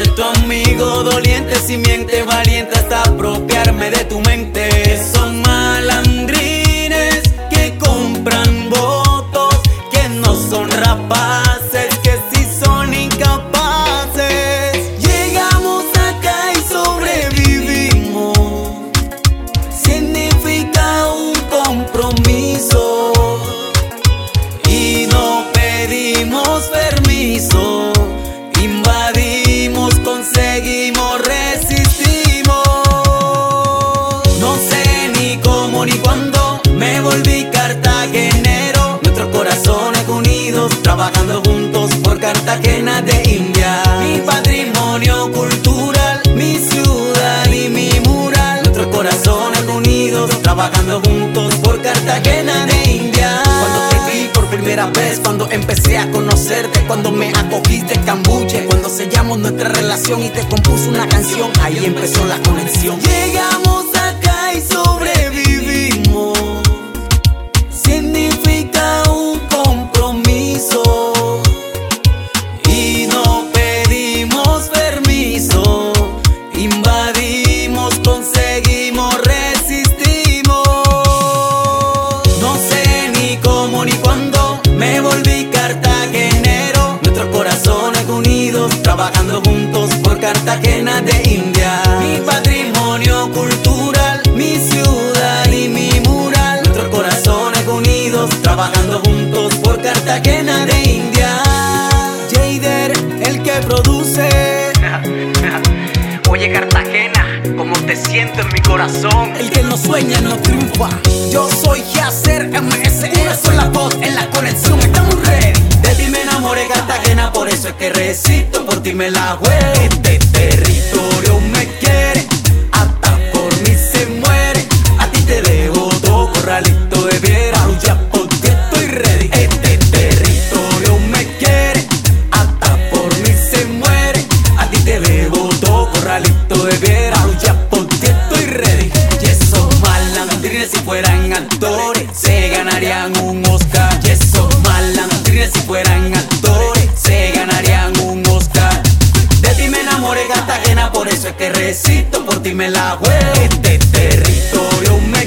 ser tu amigo doliente, si miente valiente hasta apropiarme de tu mente. Son malandrines que compran votos, que no son rapaces, que sí son incapaces. Llegamos acá y sobrevivimos, significa un compromiso y no pedimos permiso. Invadimos, conseguimos, resistimos. No sé ni cómo ni cuándo me volví cartagenero. Nuestros corazones unidos, trabajando juntos por Cartagena de India. Mi patrimonio cultural, mi ciudad y mi mural. Nuestros corazones unidos, trabajando juntos por Cartagena de India. Cuando te vi por primera vez, cuando empecé a conocerte, cuando me acogiste cambuche, cuando sellamos nuestra relación y te compuse una canción, ahí empezó la conexión. Llegamos acá y sobrevivimos, significa un compromiso y no pedimos permiso. Invadimos, conseguimos, resistimos. No sé ni cómo ni cuándo me volví cartagenero. Nuestros corazones unidos, trabajando juntos por Cartagena de India. Mi patrimonio cultural, mi ciudad y mi mural. Nuestros corazones unidos, trabajando juntos por Cartagena de India. Jader, el que produce. Oye Cartagena, como te siento en mi corazón. El que no sueña no triunfa. Yo soy Yacer MS, una sola voz en la conexión. Estamos ready. De ti me enamoré Cartagena, por eso es que resisto, por ti me la juego. Este territorio me quiere, hasta por mí se muere. A ti te debo todo, corralito de piedra, ya por ti estoy ready. Este territorio me quiere, hasta por mí se muere. A ti te debo todo, corralito de piedra, ya por ti estoy ready. Y esos malandrines si fueran actores se ganarían un Oscar. Y esos malandrines si fueran actores se ganarían un Oscar. De ti me enamoré Cartagena, por eso es que resisto, por ti me la juego. Este territorio me